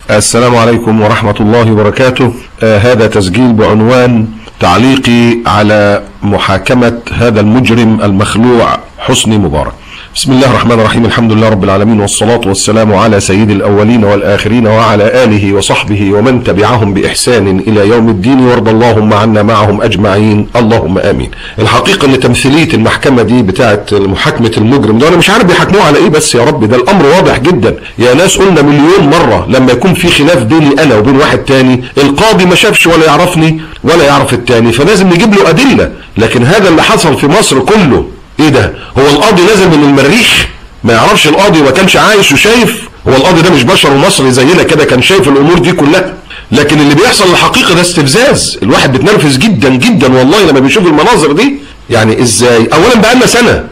السلام عليكم ورحمة الله وبركاته. هذا تسجيل بعنوان تعليقي على محاكمة هذا المجرم المخلوع حسني مبارك. بسم الله الرحمن الرحيم، الحمد لله رب العالمين، والصلاة والسلام على سيد الأولين والآخرين وعلى آله وصحبه ومن تبعهم بإحسان إلى يوم الدين، وارض اللهم عنا معهم أجمعين، اللهم آمين. الحقيقة أن تمثيلية المحكمة دي بتاعت محاكمة المجرم ده أنا مش عارف بيحاكموه على إيه، بس يا رب ده الأمر واضح جدا يا ناس. قلنا مليون مرة لما يكون في خلاف بيني أنا وبين واحد تاني، القاضي ما شافش ولا يعرفني ولا يعرف التاني، فلازم نجيب له أدلة. لكن هذا اللي حصل في مصر كله ايه ده؟ هو القاضي نازل من المريخ ما يعرفش القاضي وما كانش عايش وشايف؟ هو القاضي ده مش بشر ومصري زينا كده كان شايف الامور دي كلها؟ لكن اللي بيحصل الحقيقه ده استفزاز، الواحد بيتنرفز جدا جدا والله لما بيشوف المناظر دي. يعني ازاي؟ اولا بقالنا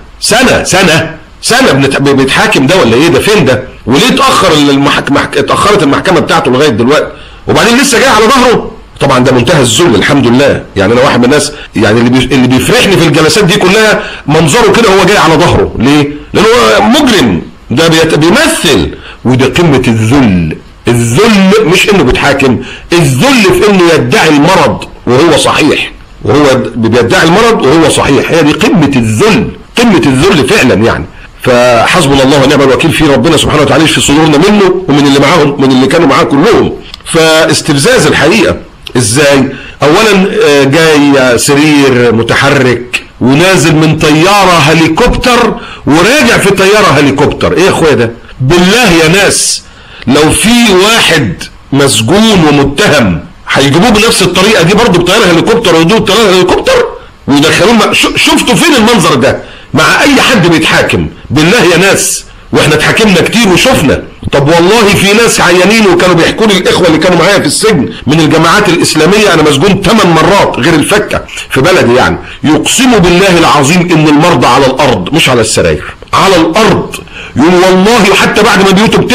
سنه بيتحاكم ده ولا ايه ده؟ فين ده؟ وليه اتاخرت المحكمه بتاعته لغايه دلوقتي؟ وبعدين لسه جاي على ظهره. طبعا ده منتهى الذل. الحمد لله، يعني انا واحد من الناس يعني اللي بيفرحني في الجلسات دي كلها منظره كده هو جاي على ظهره. ليه؟ لانه هو مجرم، ده بيمثل، وده قمه الذل مش انه بيتحاكم، الذل في انه يدعي المرض وهو صحيح، وهو بيدعي المرض وهو صحيح. هي دي قمه الذل فعلا يعني. فحسبنا الله ونعم الوكيل في ربنا سبحانه وتعالى في صدورنا منه ومن اللي معاهم، من اللي كانوا معاه كلهم. فاستفزاز الحقيقه. ازاي؟ اولا جاي سرير متحرك ونازل من طيارة هليكوبتر وراجع في طيارة هليكوبتر. ايه يا اخويا ده؟ بالله يا ناس، لو في واحد مسجون ومتهم هيجيبوه بنفس الطريقة دي برضه بطيارة هليكوبتر ويدوه بطيارة هليكوبتر ويدخلوه. شفتوا فين المنظر ده مع اي حد بيتحاكم؟ بالله يا ناس، واحنا اتحاكمنا كتير وشفنا. طب والله في ناس عيانين وكانوا بيحكوا لي الاخوه اللي كانوا معايا في السجن من الجماعات الاسلاميه، انا مسجون 8 مرات غير الفكه في بلدي يعني، يقسموا بالله العظيم ان المرضى على الارض مش على السراير، على الارض. يقول والله حتى بعد ما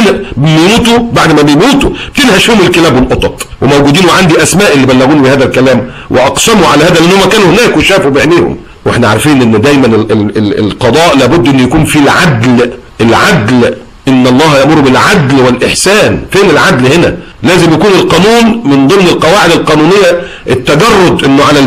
بيموتوا بتنهش فيهم الكلاب والقطط، وموجودين وعندي اسماء اللي بلغوني بهذا الكلام واقسموا على هذا لانهم كانوا هناك وشافوا بعينيهم. واحنا عارفين ان دايما القضاء لابد ان يكون فيه العدل. إن الله يأمر بالعدل والإحسان. فين العدل هنا؟ لازم يكون القانون من ضمن القواعد القانونية التجرد، إنه على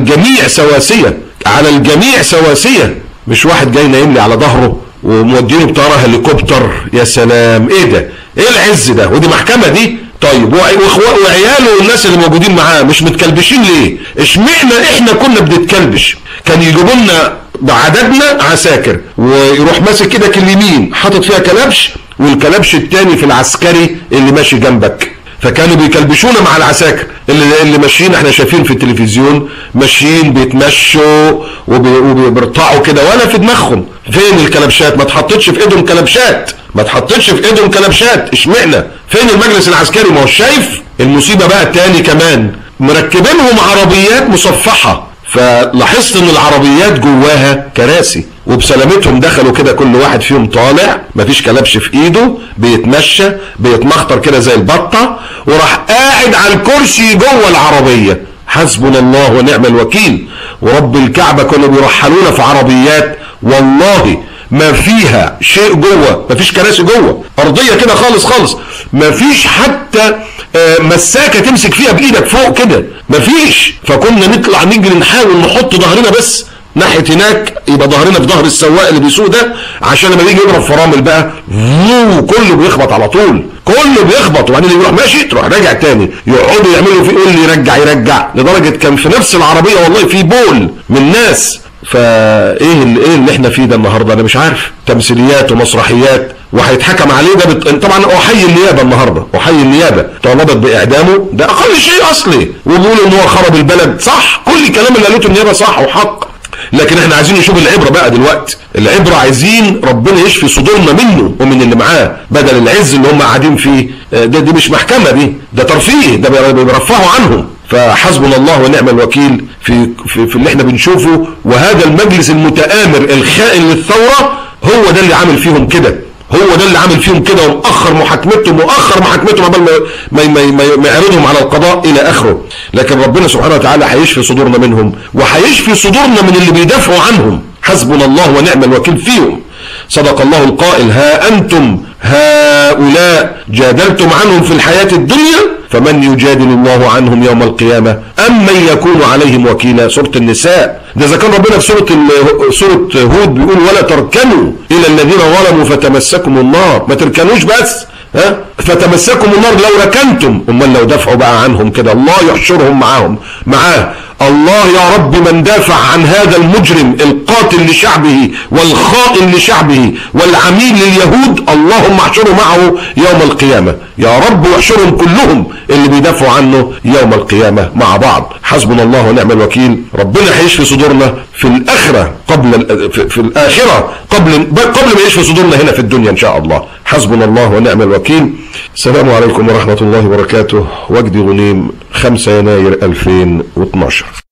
الجميع سواسية، مش واحد جاي نايم لي على ظهره ومودينه بطيارة هليكوبتر. يا سلام، إيه ده؟ إيه العز ده؟ ودي محكمة دي؟ طيب وعياله والناس اللي موجودين معاه مش متكلبشين ليه؟ اشمعنا إحنا كنا بنتكلبش؟ كان يجيبوا لنا بعددنا عساكر ويروح ماسك كده اليمين حاطط فيها كلبش والكلبش التاني في العسكري اللي ماشي جنبك، فكانوا بيكلبشونا مع العساكر اللي ماشيين. احنا شايفين في التلفزيون ماشيين بيتمشوا وبيرطعوا كده ولا في دماغهم. فين الكلبشات؟ ما تحطتش في ايدهم كلبشات. اشمعنا؟ فين المجلس العسكري؟ ما هو شايف. المصيبه بقى التاني كمان مركبينهم عربيات مصفحه، فلاحظت ان العربيات جواها كراسي وبسلامتهم دخلوا كده كل واحد فيهم طالع مفيش كلبش في ايده، بيتمشى بيتمخطر كده زي البطة وراح قاعد على الكرسي جوه العربية. حسبنا الله ونعم الوكيل. ورب الكعبة كانوا بيرحلونا في عربيات والله ما فيها شيء جوه، ما فيش كراسي جوه، ارضية كده خالص، ما فيش حتى مساكة تمسك فيها بايدك فوق كده، ما فيش. فكنا نطلع نجري نحاول نحط ظهرنا بس ناحية هناك، يبقى ظهرنا في ظهر السواق اللي بيسوق ده، عشان لما يجي يضرب فرامل بقى كله بيخبط على طول، وبعدين يروح ماشي تروح راجع تاني، يقعدوا يعملوا فيه يقول لي يرجع، لدرجة كان في نفس العربية والله في بول من ناس. فايه اللي احنا فيه ده النهارده؟ انا مش عارف. تمثيليات ومسرحيات وهيتحكم عليه ده طبعا احيي النيابه النهارده، طالبت باعدامه، ده اقل شيء اصلي، وبيقولوا ان هو خرب البلد. صح، كل الكلام اللي قالته النيابه صح وحق، لكن احنا عايزين نشوف العبره بقى دلوقتي. العبره عايزين ربنا يشفي صدورنا منه ومن اللي معاه بدل العز اللي هم قاعدين فيه. دي مش محكمه، ده ترفيه، ده بيرفعوا عنهم. فحسبنا الله ونعم الوكيل في اللي احنا بنشوفه. وهذا المجلس المتآمر الخائن للثورة هو ده اللي عامل فيهم كده، ومؤخر محاكمتهم قبل ما يعرضهم على القضاء الى اخره. لكن ربنا سبحانه وتعالى هيشفي صدورنا منهم وهيشفي صدورنا من اللي بيدافعوا عنهم. حسبنا الله ونعم الوكيل فيهم. صدق الله القائل: ها أنتم هؤلاء جادلتم عنهم في الحياة الدنيا فمن يجادل الله عنهم يوم القيامة أم من يكون عليهم وكيلا. سورة النساء. ده إذا كان ربنا في سورة هود بيقول ولا تركنوا إلى الذين ظلموا فتمسكم النار، ما تركنوش بس، فتمسكم النار لو ركنتم، امال لو دفعوا بقى عنهم كده الله يحشرهم معاه. الله يا رب من دافع عن هذا المجرم القاتل لشعبه والخائن لشعبه والعميل لليهود، اللهم احشره معه يوم القيامة يا رب، واحشرهم كلهم اللي بيدافعوا عنه يوم القيامة مع بعض. حسبنا الله ونعم الوكيل. ربنا هيشفي صدورنا في الآخرة في الآخرة قبل ما يشفي صدورنا هنا في الدنيا إن شاء الله. حسبنا الله ونعم الوكيل. السلام عليكم ورحمة الله وبركاته. وجدي غنيم، 5 يناير 2012.